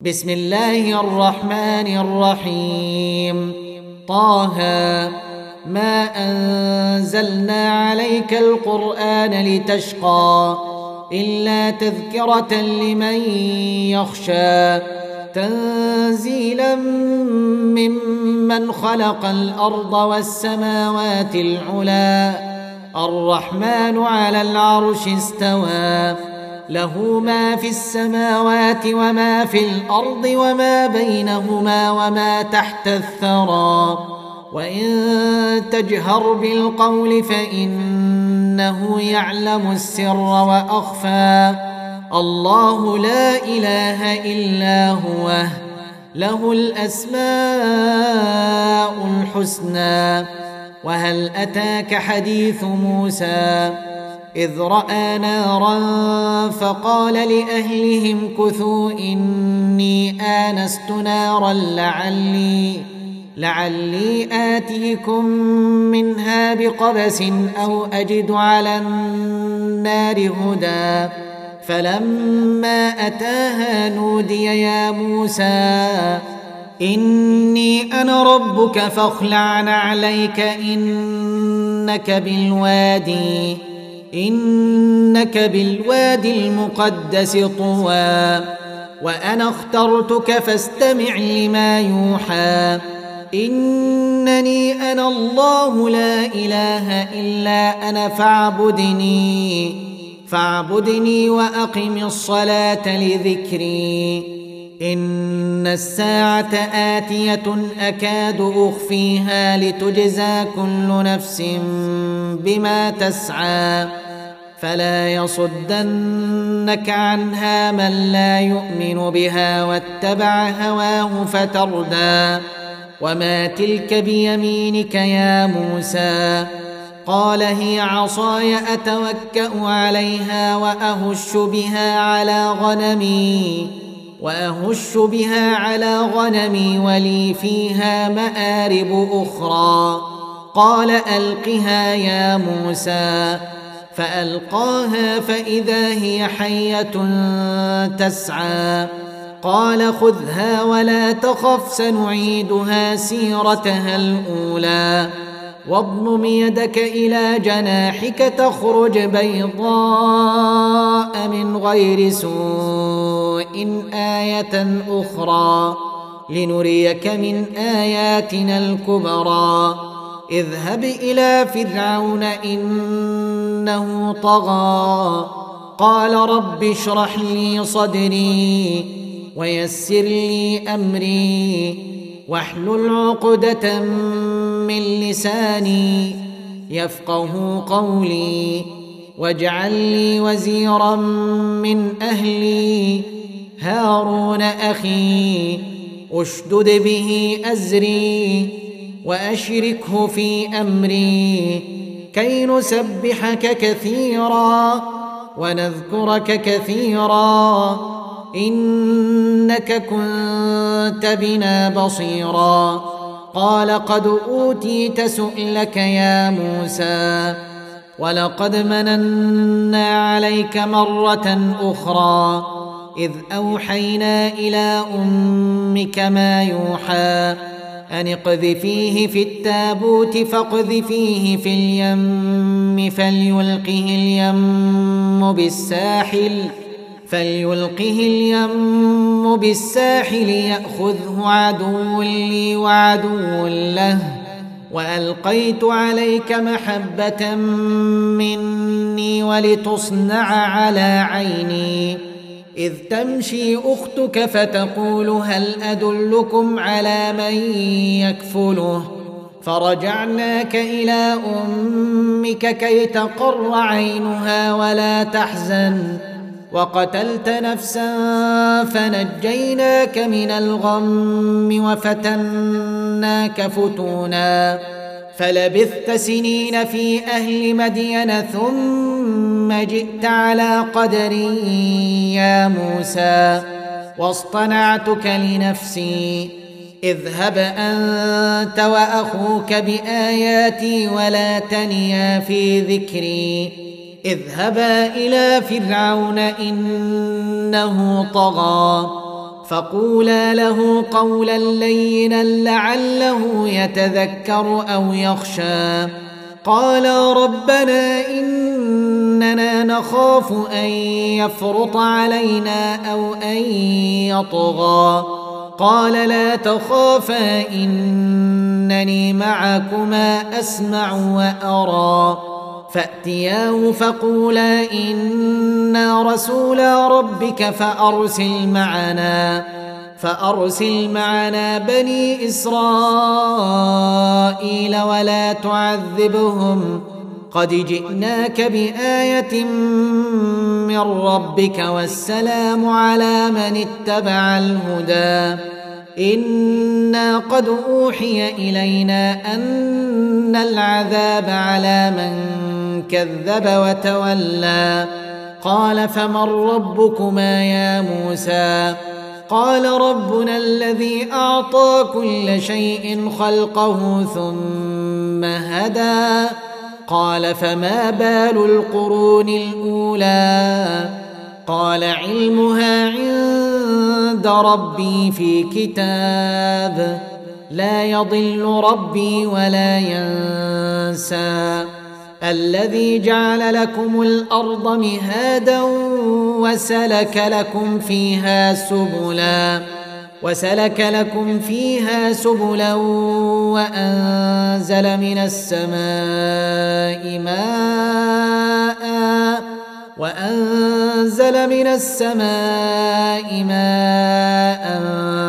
بسم الله الرحمن الرحيم. طه ما أنزلنا عليك القرآن لتشقى إلا تذكرة لمن يخشى تنزيلا ممن خلق الأرض والسماوات العلى الرحمن على العرش استوى له ما في السماوات وما في الأرض وما بينهما وما تحت الثرى وإن تجهر بالقول فإنه يعلم السر وأخفى الله لا إله إلا هو له الأسماء الحسنى. وهل أتاك حديث موسى إذ رأى نارا فقال لأهلهم كثوا إني آنست نارا لعلي آتيكم منها بقبس أو أجد على النار هدى فلما أتاها نودي يا موسى إني أنا ربك فاخلع عليك إنك بالوادي المقدس طوى وأنا اخترتك فاستمع لما يوحى إنني أنا الله لا إله إلا أنا فاعبدني وأقم الصلاة لذكري إن الساعة آتية أكاد أخفيها لتجزى كل نفس بما تسعى فلا يصدنك عنها من لا يؤمن بها واتبع هواه فتردى وما تلك بيمينك يا موسى قال هي عصاي أتوكأ عليها وأهش بها على غنمي ولي فيها مآرب أخرى قال ألقها يا موسى فألقاها فإذا هي حية تسعى قال خذها ولا تخف سنعيدها سيرتها الأولى واضمم يدك إلى جناحك تخرج بيضاء من غير سوء آية أخرى لنريك من آياتنا الكبرى اذهب إلى فرعون إنه طغى قال رب اشرح لي صدري ويسر لي أمري واحلل عقدة من لساني يفقه قولي واجعل لي وزيرا من أهلي هارون أخي أشدد به أزري وأشركه في أمري كي نسبحك كثيرا ونذكرك كثيرا إنك كنت بنا بصيرا قال قد أوتيت سؤلك يا موسى ولقد مننا عليك مرة أخرى إذ أوحينا إلى أمك ما يوحى أن اقذفيه في التابوت فاقذفيه في اليم فليلقه اليم بالساحل يأخذه عدو لي وعدو له وألقيت عليك محبة مني ولتصنع على عيني إذ تمشي أختك فتقول هل أدلكم على من يكفله فرجعناك إلى أمك كي تقر عينها ولا تحزن وقتلت نفسا فنجيناك من الغم وفتناك فتونا فلبثت سنين في أهل مدين ثم جئت على قدري يا موسى واصطنعتك لنفسي اذهب أنت وأخوك بآياتي ولا تنيا في ذكري اذهبا إلى فرعون إنه طغى فقولا له قولا لينا لعله يتذكر أو يخشى. قالا ربنا إننا نخاف أن يفرط علينا أو أن يطغى. قال لا تخافا إنني معكما أسمع وأرى. فأتياه فقولا إنا رسولا ربك فأرسل معنا بني إسرائيل ولا تعذبهم قد جئناك بآية من ربك والسلام على من اتبع الهدى. إنا قد أوحي إلينا أن العذاب على من كذب وتولى. قال فمن ربكما يا موسى؟ قال ربنا الذي أعطى كل شيء خلقه ثم هدى. قال فما بال القرون الأولى؟ قال علمها عند ربي في كتاب لا يضل ربي ولا ينسى. الذي جعل لكم الأرض مهادا وسلك لكم فيها سبلا وأنزل من السماء ماء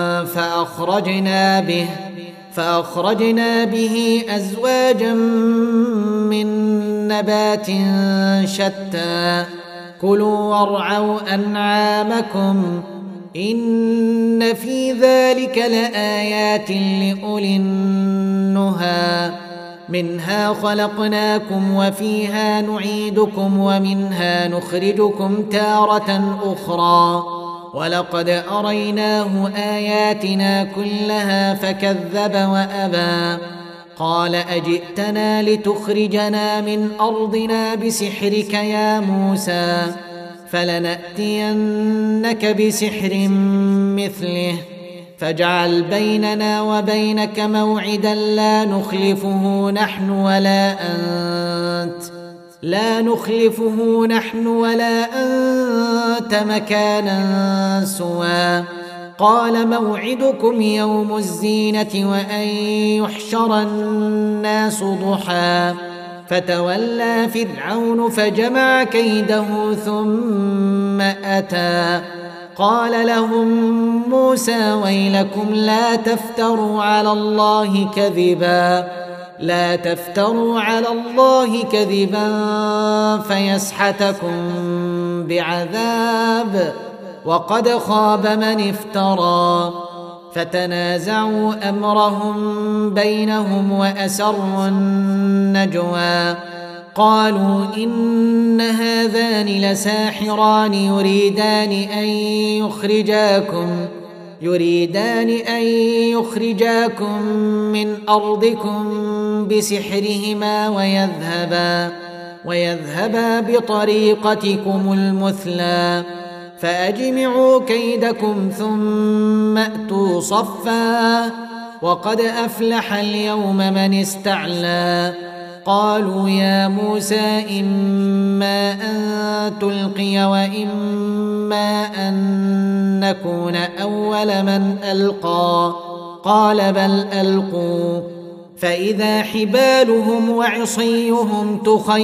فأخرجنا به أزواجا من نبات شتى. كلوا وارعوا أنعامكم إن في ذلك لآيات لأولي النهى. منها خلقناكم وفيها نعيدكم ومنها نخرجكم تارة أخرى. ولقد أريناه آياتنا كلها فكذب وأبى. قال أجئتنا لتخرجنا من أرضنا بسحرك يا موسى؟ فلنأتينك بسحر مثله فاجعل بيننا وبينك موعدا لا نخلفه نحن ولا أنت مكانا سوى. قال موعدكم يوم الزينة وأن يحشر الناس ضحى. فتولى فرعون فجمع كيده ثم أتى. قال لهم موسى ويلكم لا تفتروا على الله كذبا فيسحتكم بعذاب وقد خاب من افترى. فتنازعوا أمرهم بينهم وأسروا النجوى. قالوا إن هذان لساحران يريدان أن يخرجاكم من أرضكم بسحرهما ويذهبا بطريقتكم المثلى. فأجمعوا كيدكم ثم أتوا صفا وقد أفلح اليوم من استعلى. قالوا يا موسى إما أن تلقي وإما أن نكون أول من ألقى. قال بل ألقوا. فإذا حبالهم وعصيهم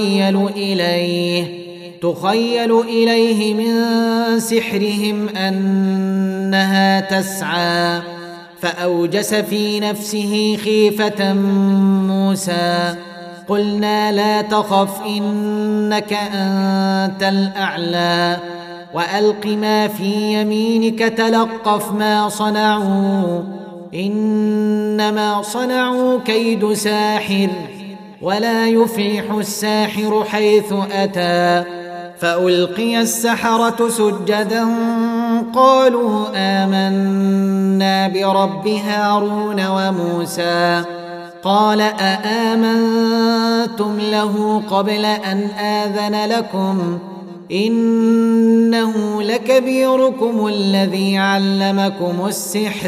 تخيل إليه من سحرهم أنها تسعى. فأوجس في نفسه خيفة موسى. قلنا لا تخف إنك أنت الأعلى وألق ما في يمينك تلقف ما صنعوا إنما صنعوا كيد ساحر ولا يفلح الساحر حيث أتى. فألقي السحرة سجدا قالوا آمنا برب هارون وموسى. قال أآمنتم له قبل أن آذن لكم إنه لكبيركم الذي علمكم السحر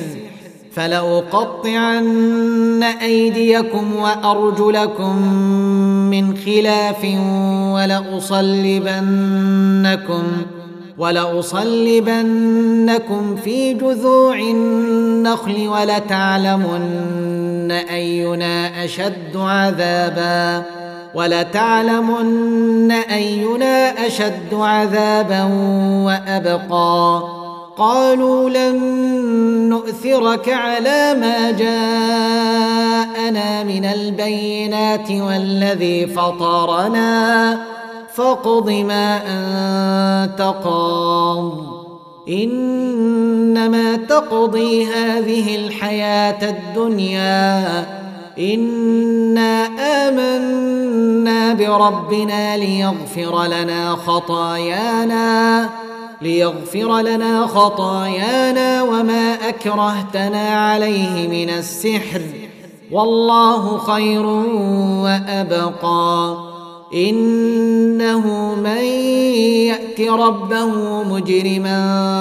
فلأقطعن أيديكم وأرجلكم من خلاف ولأصلبنكم في جذوع النخل ولتعلمن أينا أشد عذابا وأبقى قالوا لن نؤثرك على ما جاءنا من البينات والذي فطرنا فاقض ما أنت قاض إنما تقضي هذه الحياة الدنيا إنا آمنا بربنا ليغفر لنا خطايانا وما أكرهتنا عليه من السحر والله خير وأبقى إنه من يأت ربه مجرما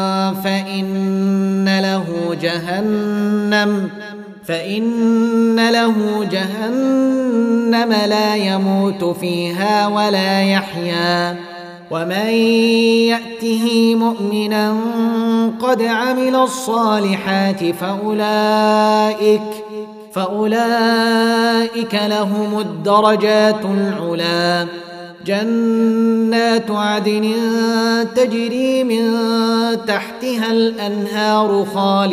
فإن له جهنم لا يموت فيها ولا يحيا ومن يأته مؤمنا قد عمل الصالحات فأولئك لهم الدرجات العلى جنات عدن تجري من تحتها الأنهار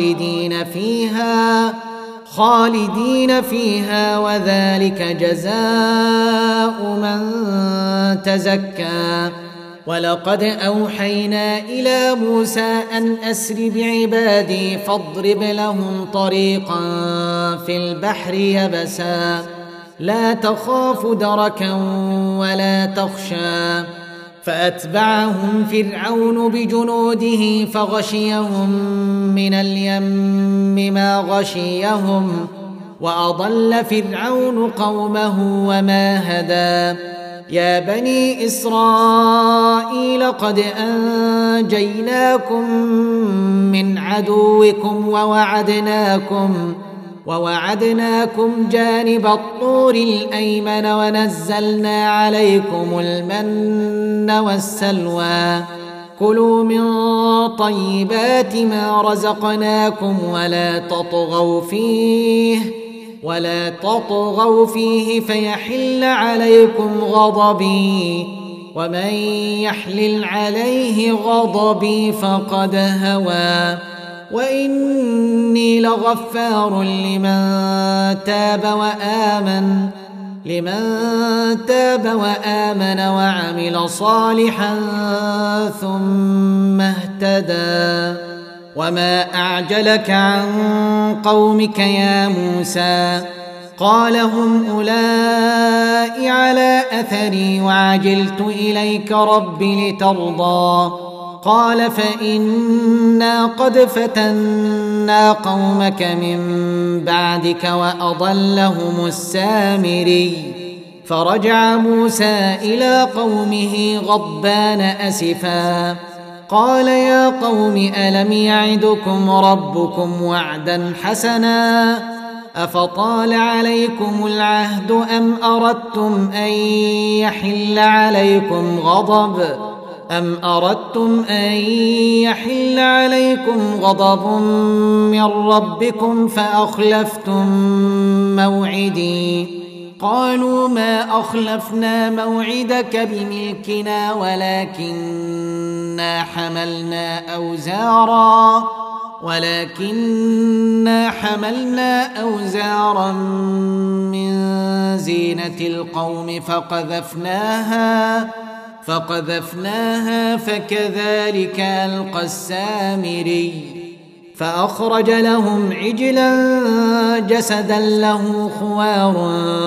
خالدين فيها وذلك جزاء من تزكى ولقد أوحينا إلى موسى أن أسر بعبادي فاضرب لهم طريقا في البحر يبسا لا تخاف دركا ولا تخشى فأتبعهم فرعون بجنوده فغشيهم من اليم ما غشيهم وأضل فرعون قومه وما هدى يا بني إسرائيل قد أنجيناكم من عدوكم ووعدناكم جانب الطور الأيمن ونزلنا عليكم المن والسلوى كلوا من طيبات ما رزقناكم ولا تطغوا فيه فيحل عليكم غضبي ومن يحلل عليه غضبي فقد هوى وإني لغفار لمن تاب وآمن وعمل صالحا ثم اهتدى وما أعجلك عن قومك يا موسى قال هم أولئك على أثري وعجلت إليك رب لترضى قال فإنا قد فتنا قومك من بعدك وأضلهم السامري فرجع موسى إلى قومه غضبان أسفا قال يا قوم ألم يعدكم ربكم وعدا حسنا أفطال عليكم العهد أم أردتم أن يحل عليكم غضب من ربكم فأخلفتم موعدي قالوا ما أخلفنا موعدك بملكنا ولكننا حملنا أوزارا من زينة القوم فقذفناها فكذلك ألقى السامري فأخرج لهم عجلا جسدا له خوار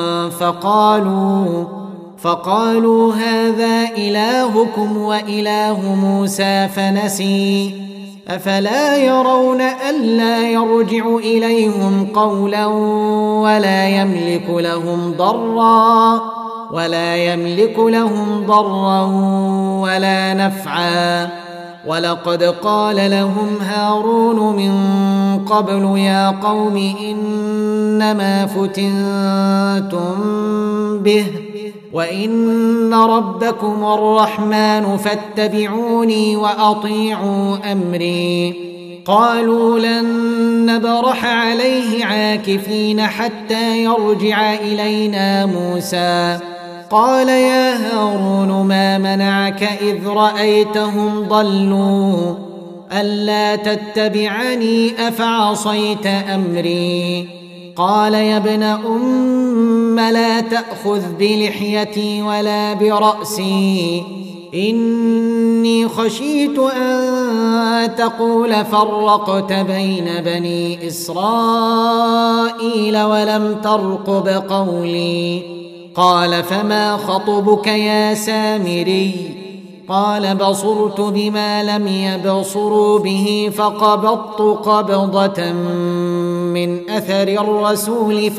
فقالوا هذا إلهكم وإله موسى فنسي أفلا يرون ألا يرجع إليهم قولا ولا يملك لهم ضرا ولا يملك لهم ضرا ولا نفعا. ولقد قال لهم هارون من قبل يا قوم إنما فتنتم به وإن ربكم الرحمن فاتبعوني وأطيعوا أمري. قالوا لن نبرح عليه عاكفين حتى يرجع إلينا موسى. قال يا هارون ما منعك إذ رأيتهم ضلوا ألا تتبعني أفعصيت أمري. قال يا ابن أم لا تأخذ بلحيتي ولا برأسي إني خشيت أن تقول فرقت بين بني إسرائيل ولم ترقب قولي. قال فما خطبك يا سامري؟ قال بصرت بما لم يبصروا به فقبضت قبضة من أثر الرسول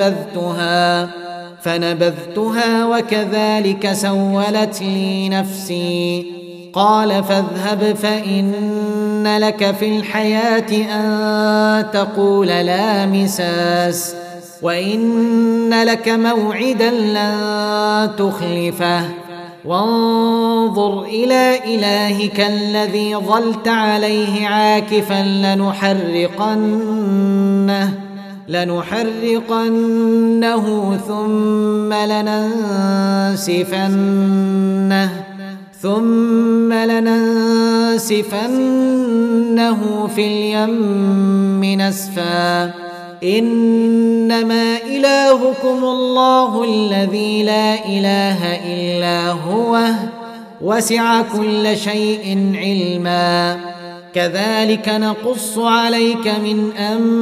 فنبذتها وكذلك سولت لي نفسي. قال فاذهب فإن لك في الحياة أن تقول لا مساس وإن لك موعدا لن تخلفه وانظر إلى إلهك الذي ظلت عليه عاكفا لنحرقنه ثم لننسفنه في اليم نسفا. إنما إلهكم الله الذي لا إله إلا هو وسع كل شيء علما. كذلك نقص عليك من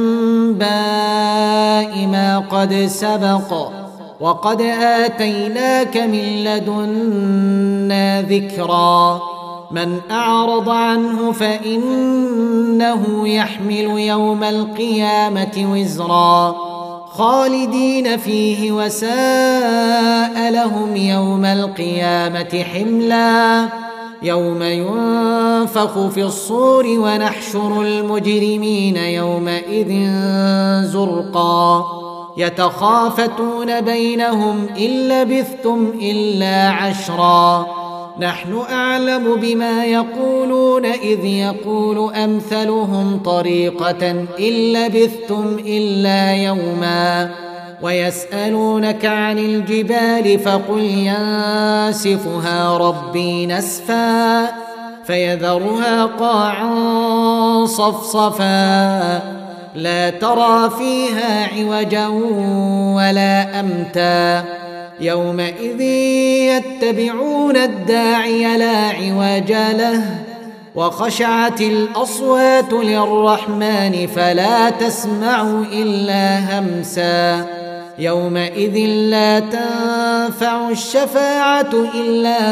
أنباء ما قد سبق وقد آتيناك من لدنا ذكرا. من أعرض عنه فإنه يحمل يوم القيامة وزرا خالدين فيه وساء لهم يوم القيامة حملا. يوم ينفخ في الصور ونحشر المجرمين يومئذ زرقا يتخافتون بينهم إن لبثتم إلا عشرا نحن أعلم بما يقولون إذ يقول أمثلهم طريقة إن لبثتم إلا يوما. ويسألونك عن الجبال فقل ينسفها ربي نسفا فيذرها قاعا صفصفا لا ترى فيها عوجا ولا أمتا. يومئذ يتبعون الداعي لا عوج له وخشعت الأصوات للرحمن فلا تسمع إلا همسا. يومئذ لا تنفع الشفاعة إلا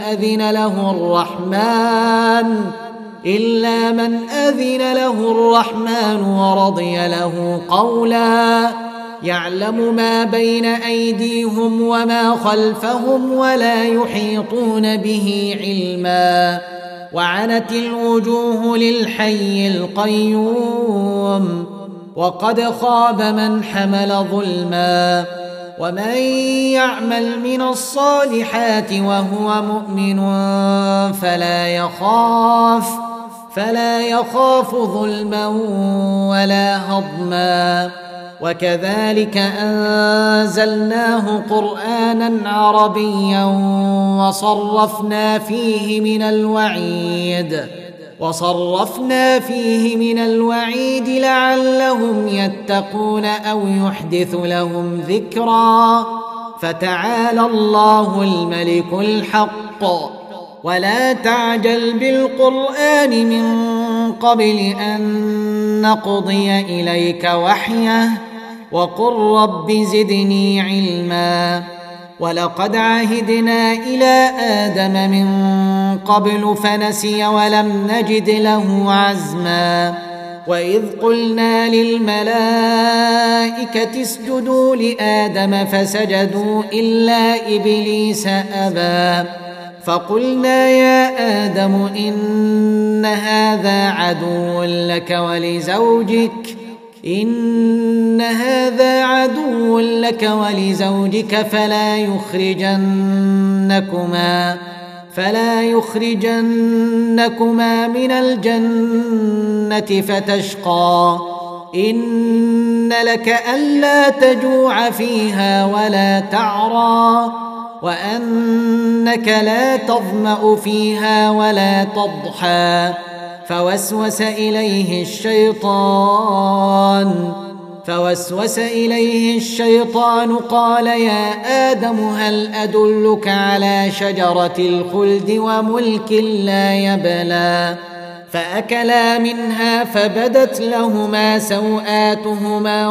من أذن له الرحمن ورضي له قولا. يعلم ما بين أيديهم وما خلفهم ولا يحيطون به علما. وعنت الوجوه للحي القيوم وقد خاب من حمل ظلما. ومن يعمل من الصالحات وهو مؤمن فلا يخاف ظلما ولا هضما. وكذلك أنزلناه قرآنا عربيا وصرفنا فيه من الوعيد لعلهم يتقون أو يحدث لهم ذكرا. فتعالى الله الملك الحق ولا تعجل بالقرآن من قبل أن نقضي إليك وحيه وقل رب زدني علما. ولقد عهدنا إلى آدم من قبل فنسي ولم نجد له عزما. وإذ قلنا للملائكة اسجدوا لآدم فسجدوا إلا إبليس أبى فقلنا يا آدم إن هذا عدو لك ولزوجك فلا يخرجنكما من الجنة فتشقى إن لك ألا تجوع فيها ولا تعرى وأنك لا تظمأ فيها ولا تضحى فوسوس إليه الشيطان قال يا آدم هل أدلك على شجرة الخلد وملك لا يبلى فأكلا منها فبدت لهما سوآتهما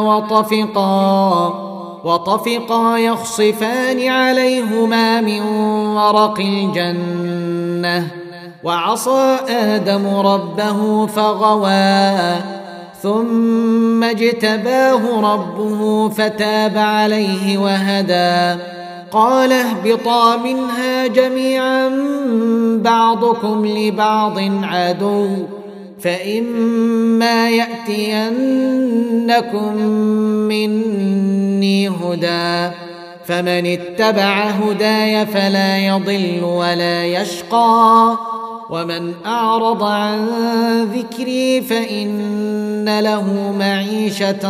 وطفقا يخصفان عليهما من ورق الجنة وعصى آدم ربه فغوى ثم اجتباه ربه فتاب عليه وهدى قال اهبطا منها جميعا بعضكم لبعض عدو فإما يأتينكم مني هدى فمن اتبع هداي فلا يضل ولا يشقى ومن أعرض عن ذكري فإن له معيشة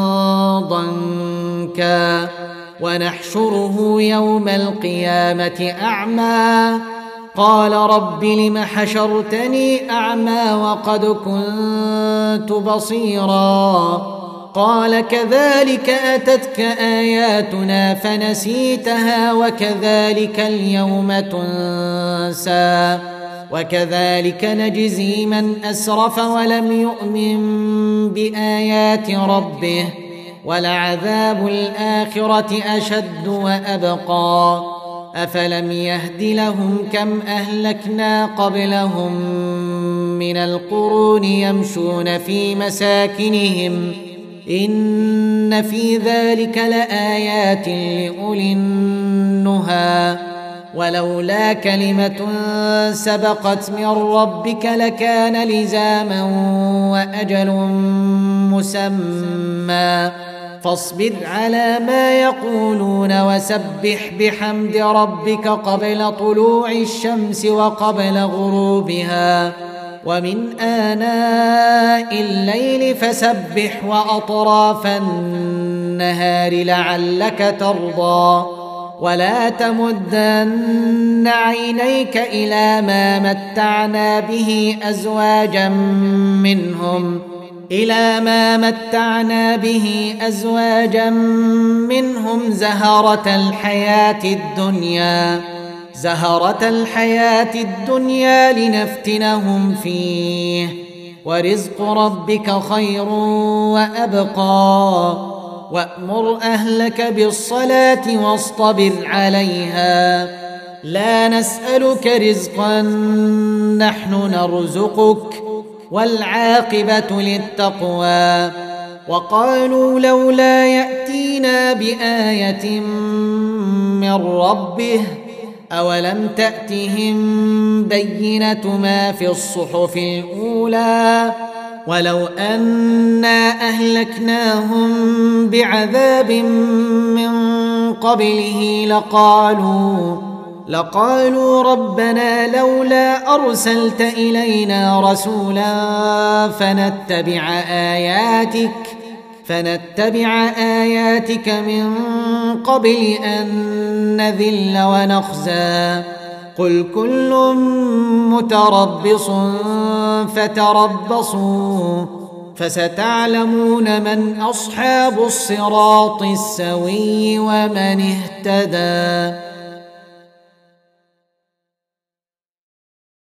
ضنكا ونحشره يوم القيامة أعمى قال رب لم حشرتني أعمى وقد كنت بصيرا قال كذلك أتتك آياتنا فنسيتها وكذلك اليوم تنسى وكذلك نجزي من أسرف ولم يؤمن بآيات ربه ولعذاب الآخرة أشد وأبقى أفلم يهد لهم كم أهلكنا قبلهم من القرون يمشون في مساكنهم إن في ذلك لآيات لأولي النهى ولولا كلمة سبقت من ربك لكان لزاما وأجل مسمى فاصبر على ما يقولون وسبح بحمد ربك قبل طلوع الشمس وقبل غروبها ومن آناء الليل فسبح وأطراف النهار لعلك ترضى ولا تمدن عينيك إلى ما متعنا به أزواجا منهم زهرة الحياة الدنيا لنفتنهم فيه ورزق ربك خير وأبقى وأمر أهلك بالصلاة واصطبر عليها لا نسألك رزقا نحن نرزقك والعاقبة للتقوى وقالوا لولا يأتينا بآية من ربه أولم تأتهم بينة ما في الصحف الأولى ولو أنا أهلكناهم بعذاب من قبله لقالوا ربنا لولا أرسلت إلينا رسولا فنتبع آياتك من قبل أن نذل ونخزى قل كل متربص فتربصوا فستعلمون من أصحاب الصراط السوي ومن اهتدى.